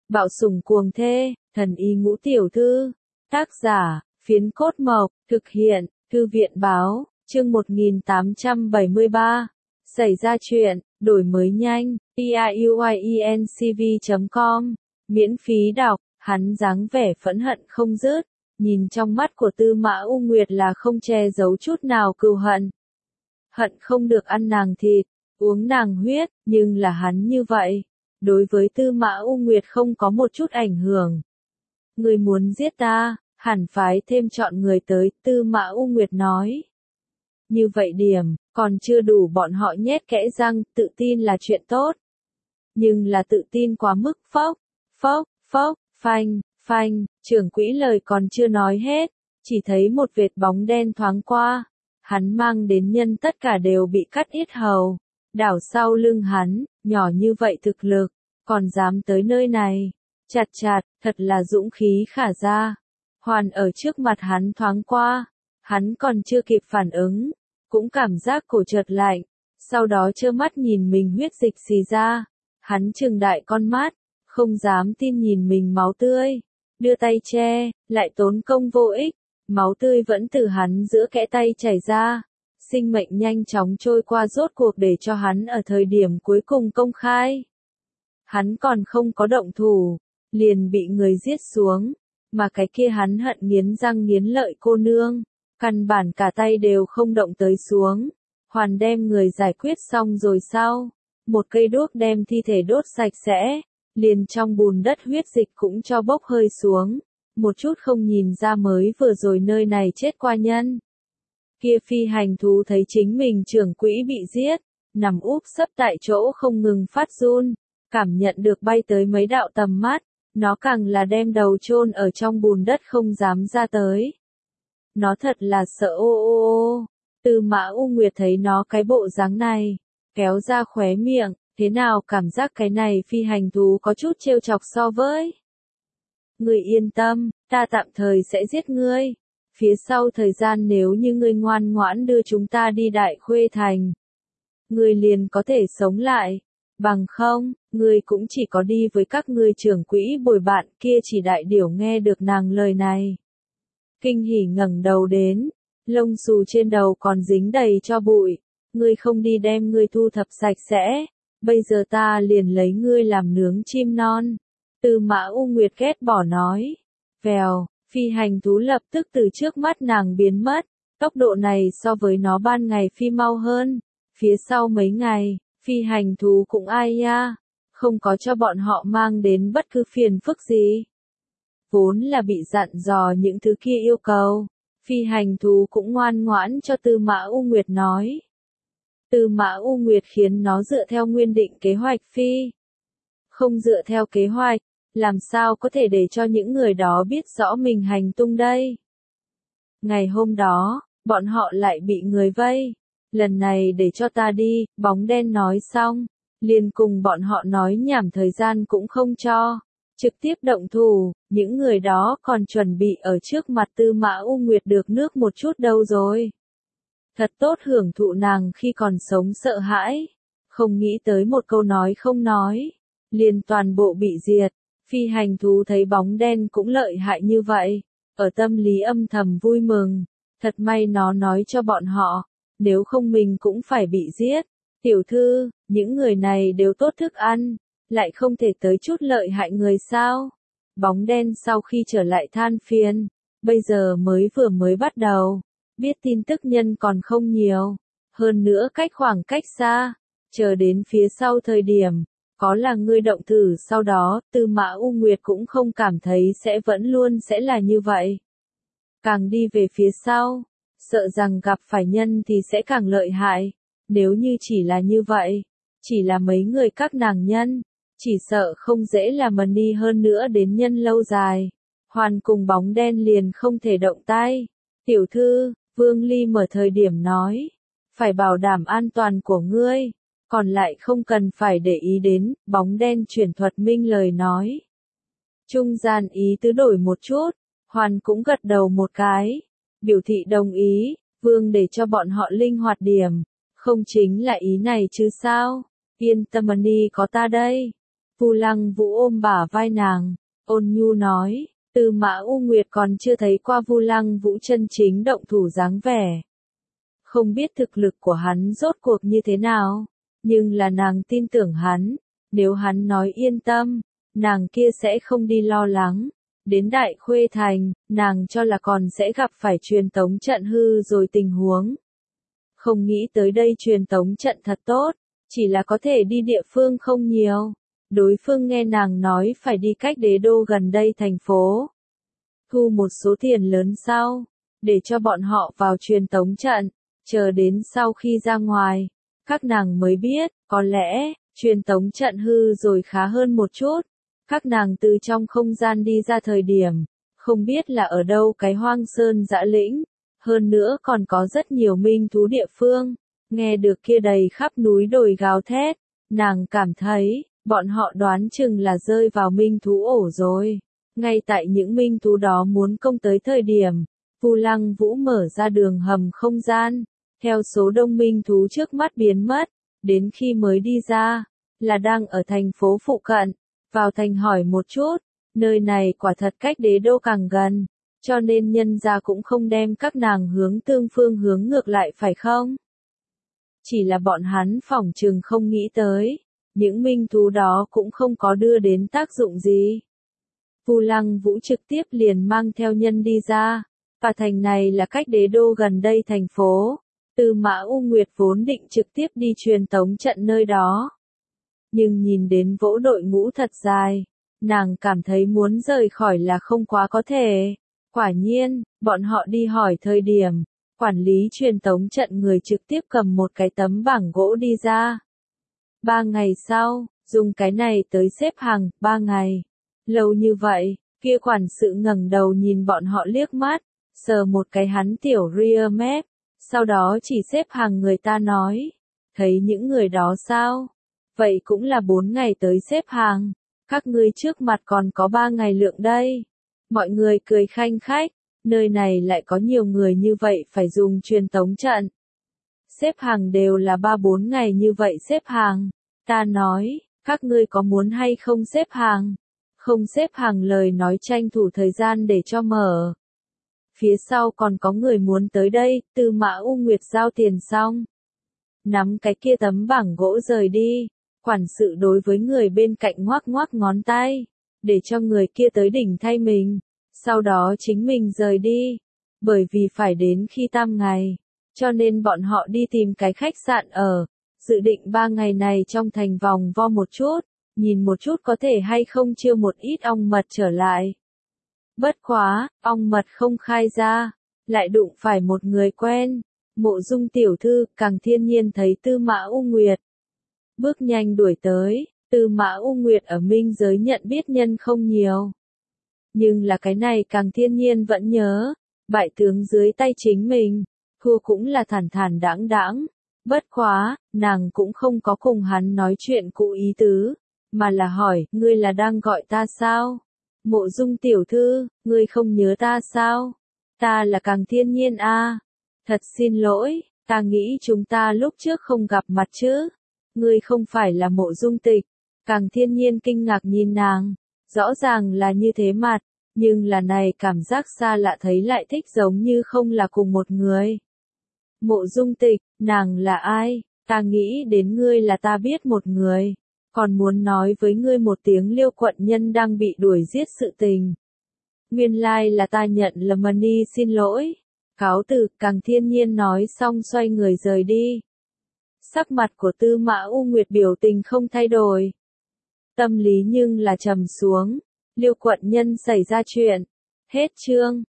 Bạo sủng cuồng thê, thần y ngũ tiểu thư. Tác giả, Phiến Cốt Mộc, thực hiện, Thư viện Báo, chương 1873. Xảy ra chuyện, đổi mới nhanh, piuyencv.com, miễn phí đọc, hắn dáng vẻ phẫn hận không dứt, nhìn trong mắt của Tư Mã U Nguyệt là không che giấu chút nào cừu hận. Hận không được ăn nàng thịt, uống nàng huyết, nhưng là hắn như vậy. Đối với Tư Mã U Nguyệt không có một chút ảnh hưởng. Người muốn giết ta, hẳn phái thêm chọn người tới, Tư Mã U Nguyệt nói. Như vậy điểm, còn chưa đủ bọn họ nhét kẽ răng, tự tin là chuyện tốt. Nhưng là tự tin quá mức, phốc, phanh, trưởng quỹ lời còn chưa nói hết, chỉ thấy một vệt bóng đen thoáng qua. Hắn mang đến nhân tất cả đều bị cắt yết hầu, đảo sau lưng hắn, nhỏ như vậy thực lực, còn dám tới nơi này. Chặt, thật là dũng khí khả ra. Hoàn ở trước mặt hắn thoáng qua, hắn còn chưa kịp phản ứng, cũng cảm giác cổ chợt lạnh, sau đó trơ mắt nhìn mình huyết dịch xì ra. Hắn trừng đại con mắt, không dám tin nhìn mình máu tươi, đưa tay che, lại tốn công vô ích, máu tươi vẫn từ hắn giữa kẽ tay chảy ra. Sinh mệnh nhanh chóng trôi qua rốt cuộc để cho hắn ở thời điểm cuối cùng công khai. Hắn còn không có động thủ, liền bị người giết xuống, mà cái kia hắn hận nghiến răng nghiến lợi cô nương, căn bản cả tay đều không động tới xuống. Hoàn đem người giải quyết xong rồi sau, một cây đuốc đem thi thể đốt sạch sẽ, liền trong bùn đất huyết dịch cũng cho bốc hơi xuống, một chút không nhìn ra mới vừa rồi nơi này chết qua nhân. Kia phi hành thú thấy chính mình trưởng quỹ bị giết, nằm úp sấp tại chỗ không ngừng phát run, cảm nhận được bay tới mấy đạo tầm mắt, nó càng là đem đầu chôn ở trong bùn đất không dám ra tới. Nó thật là sợ ô. Tư Mã U Nguyệt thấy nó cái bộ dáng này, kéo ra khóe miệng, thế nào cảm giác cái này phi hành thú có chút trêu chọc so với. Ngươi yên tâm, ta tạm thời sẽ giết ngươi. Phía sau thời gian nếu như ngươi ngoan ngoãn đưa chúng ta đi Đại Khuê Thành, ngươi liền có thể sống lại. Bằng không, ngươi cũng chỉ có đi với các ngươi trưởng quỹ bồi bạn kia. Chỉ đại điểu nghe được nàng lời này, kinh hỉ ngẩng đầu đến, lông xù trên đầu còn dính đầy cho bụi. Ngươi không đi đem ngươi thu thập sạch sẽ, bây giờ ta liền lấy ngươi làm nướng chim non. Tư Mã U Nguyệt ghét bỏ nói. Vèo, phi hành thú lập tức từ trước mắt nàng biến mất, tốc độ này so với nó ban ngày phi mau hơn. Phía sau mấy ngày, phi hành thú cũng ai ya, không có cho bọn họ mang đến bất cứ phiền phức gì. Vốn là bị dặn dò những thứ kia yêu cầu, phi hành thú cũng ngoan ngoãn cho Tư Mã U Nguyệt nói. Tư Mã U Nguyệt khiến nó dựa theo nguyên định kế hoạch phi. Không dựa theo kế hoạch, làm sao có thể để cho những người đó biết rõ mình hành tung đây. Ngày hôm đó, bọn họ lại bị người vây. Lần này để cho ta đi, bóng đen nói xong, liền cùng bọn họ nói nhảm thời gian cũng không cho. Trực tiếp động thủ, những người đó còn chuẩn bị ở trước mặt Tư Mã U Nguyệt được nước một chút đâu rồi. Thật tốt hưởng thụ nàng khi còn sống sợ hãi, không nghĩ tới một câu nói không nói, liền toàn bộ bị diệt. Phi hành thú thấy bóng đen cũng lợi hại như vậy, ở tâm lý âm thầm vui mừng, thật may nó nói cho bọn họ, nếu không mình cũng phải bị giết. Tiểu thư, những người này đều tốt thức ăn, lại không thể tới chút lợi hại người sao? Bóng đen sau khi trở lại than phiền, bây giờ vừa mới bắt đầu, biết tin tức nhân còn không nhiều, hơn nữa khoảng cách xa, chờ đến phía sau thời điểm, có là ngươi động thử sau đó, Tư Mã U Nguyệt cũng không cảm thấy vẫn luôn sẽ là như vậy. Càng đi về phía sau, sợ rằng gặp phải nhân thì sẽ càng lợi hại, nếu như chỉ là như vậy, chỉ là mấy người các nàng nhân, chỉ sợ không dễ là money hơn nữa đến nhân lâu dài. Hoàn cùng bóng đen liền không thể động tay. Tiểu thư, Vương Ly mở thời điểm nói, phải bảo đảm an toàn của ngươi, còn lại không cần phải để ý đến. Bóng đen chuyển thuật minh lời nói. Trung gian ý tứ đổi một chút, Hoàn cũng gật đầu một cái, biểu thị đồng ý. Vương để cho bọn họ linh hoạt điểm, không chính là ý này chứ sao? Yên tâm money có ta đây. Vu Lăng Vũ ôm bả vai nàng, ôn nhu nói, Tư Mã U Nguyệt còn chưa thấy qua Vu Lăng Vũ chân chính động thủ dáng vẻ. Không biết thực lực của hắn rốt cuộc như thế nào, nhưng là nàng tin tưởng hắn, nếu hắn nói yên tâm, nàng kia sẽ không đi lo lắng. Đến Đại Khuê Thành, nàng cho là còn sẽ gặp phải truyền tống trận hư rồi tình huống. Không nghĩ tới đây truyền tống trận thật tốt, chỉ là có thể đi địa phương không nhiều. Đối phương nghe nàng nói phải đi cách đế đô gần đây thành phố. Thu một số tiền lớn sau, để cho bọn họ vào truyền tống trận, chờ đến sau khi ra ngoài. Các nàng mới biết, có lẽ, truyền tống trận hư rồi khá hơn một chút. Các nàng từ trong không gian đi ra thời điểm, không biết là ở đâu cái hoang sơn dã lĩnh, hơn nữa còn có rất nhiều minh thú địa phương, nghe được kia đầy khắp núi đồi gào thét, nàng cảm thấy, bọn họ đoán chừng là rơi vào minh thú ổ rồi. Ngay tại những minh thú đó muốn công tới thời điểm, Vu Lăng Vũ mở ra đường hầm không gian, theo số đông minh thú trước mắt biến mất, đến khi mới đi ra, là đang ở thành phố phụ cận. Vào thành hỏi một chút, nơi này quả thật cách đế đô càng gần, cho nên nhân gia cũng không đem các nàng hướng tương phương hướng ngược lại phải không? Chỉ là bọn hắn phỏng chừng không nghĩ tới, những minh thú đó cũng không có đưa đến tác dụng gì. Vu Lăng Vũ trực tiếp liền mang theo nhân đi ra, và thành này là cách đế đô gần đây thành phố, Tư Mã U Nguyệt vốn định trực tiếp đi truyền tống trận nơi đó. Nhưng nhìn đến vỗ đội ngũ thật dài, nàng cảm thấy muốn rời khỏi là không quá có thể. Quả nhiên, bọn họ đi hỏi thời điểm, quản lý truyền tống trận người trực tiếp cầm một cái tấm bảng gỗ đi ra. 3 ngày sau, dùng cái này tới xếp hàng, 3 ngày. Lâu như vậy, kia quản sự ngẩng đầu nhìn bọn họ liếc mắt, sờ một cái hắn tiểu rear mép, sau đó chỉ xếp hàng người ta nói, thấy những người đó sao? Vậy cũng là 4 ngày tới xếp hàng, các ngươi trước mặt còn có 3 ngày lượng đây. Mọi người cười khanh khách, nơi này lại có nhiều người như vậy phải dùng truyền tống trận. Xếp hàng đều là 3-4 ngày như vậy xếp hàng. Ta nói, các ngươi có muốn hay không xếp hàng? Không xếp hàng lời nói tranh thủ thời gian để cho mở. Phía sau còn có người muốn tới đây, Tư Mã U Nguyệt giao tiền xong. Nắm cái kia tấm bảng gỗ rời đi. Quản sự đối với người bên cạnh ngoắc ngoắc ngón tay, để cho người kia tới đỉnh thay mình, sau đó chính mình rời đi. Bởi vì phải đến khi tam ngày, cho nên bọn họ đi tìm cái khách sạn ở, dự định 3 ngày này trong thành vòng vo một chút, nhìn một chút có thể hay không chiêu một ít ong mật trở lại. Bất quá, ong mật không khai ra, lại đụng phải một người quen, Mộ Dung tiểu thư, Càng Thiên Nhiên thấy Tư Mã U Nguyệt. Bước nhanh đuổi tới, Tư Mã U Nguyệt ở minh giới nhận biết nhân không nhiều. Nhưng là cái này Càng Thiên Nhiên vẫn nhớ, bại tướng dưới tay chính mình, thua cũng là thản thản đãng đãng. Bất quá, nàng cũng không có cùng hắn nói chuyện cũ ý tứ, mà là hỏi, ngươi là đang gọi ta sao? Mộ Dung tiểu thư, ngươi không nhớ ta sao? Ta là Càng Thiên Nhiên a. Thật xin lỗi, ta nghĩ chúng ta lúc trước không gặp mặt chứ. Ngươi không phải là Mộ Dung Tịch. Càng Thiên Nhiên kinh ngạc nhìn nàng, rõ ràng là như thế mặt, nhưng là này cảm giác xa lạ thấy lại thích giống như không là cùng một người. Mộ Dung Tịch, nàng là ai? Ta nghĩ đến ngươi là ta biết một người, còn muốn nói với ngươi một tiếng Liêu quận nhân đang bị đuổi giết sự tình. Nguyên lai là ta nhận lầm, Mani xin lỗi. Cáo từ, Càng Thiên Nhiên nói xong xoay người rời đi. Sắc mặt của Tư Mã U Nguyệt biểu tình không thay đổi. Tâm lý nhưng là trầm xuống. Liêu quận nhân xảy ra chuyện. Hết chương.